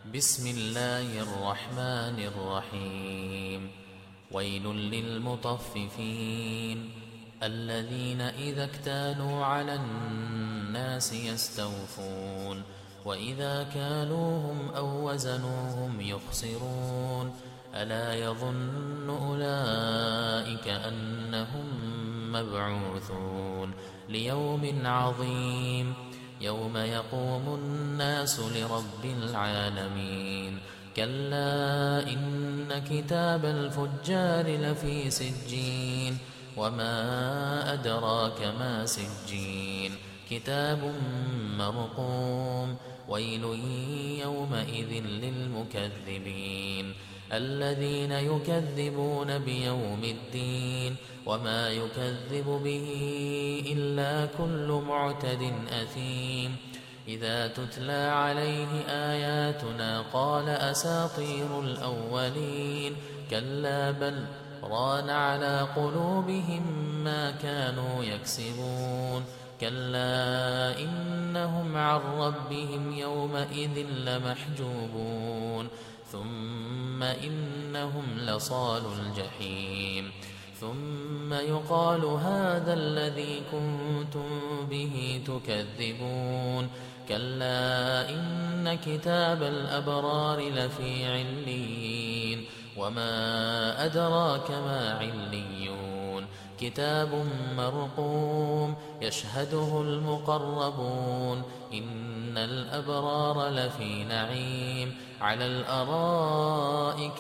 بسم الله الرحمن الرحيم. ويل للمطففين الذين إذا اكتالوا على الناس يستوفون وإذا كالوهم أو وزنوهم يخسرون ألا يظن أولئك أنهم مبعوثون ليوم عظيم يوم يقوم الناس لرب العالمين كلا إن كتاب الفجار لفي سجين وما أدراك ما سجين كتاب مرقوم ويل يومئذ للمكذبين الذين يكذبون بيوم الدين وما يكذب به إلا كل معتد أثيم إذا تتلى عليه آياتنا قال أساطير الأولين كلا بل ران على قلوبهم ما كانوا يكسبون كلا إنهم عن ربهم يومئذ لمحجوبون ثم إنهم لصال الجحيم ثم يقال هذا الذي كنتم به تكذبون كلا إن كتاب الأبرار لفي عليين وما أدراك ما عليون كتاب مرقوم يشهده المقربون إن الأبرار لفي نعيم على الأرائك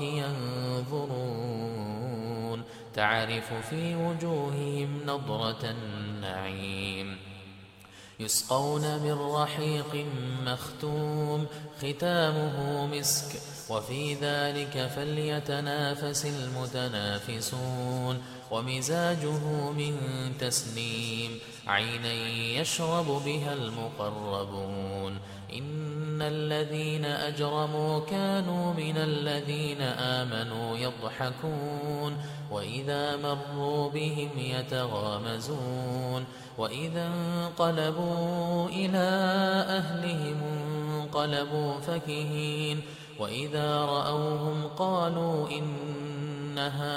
ينظرون تعرف في وجوههم نضرة النعيم يسقون من رحيق مختوم ختامه مسك وفي ذلك فليتنافس المتنافسون ومزاجه من تسنيم عينا يشرب بها المقربون إن الذين أجرموا كانوا من الذين آمنوا يضحكون وإذا مروا بهم يتغامزون وإذا انقلبوا إلى أهلهم انقلبوا فكهين وإذا رأوهم قالوا إن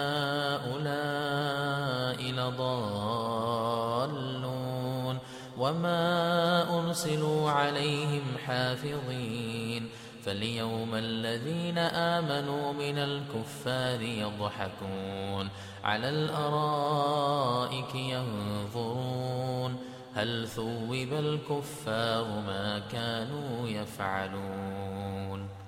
هؤلاء لضالون وما أرسلوا عليهم حافظين فاليوم الذين آمنوا من الكفار يضحكون على الأرائك ينظرون هل ثوب الكفار ما كانوا يفعلون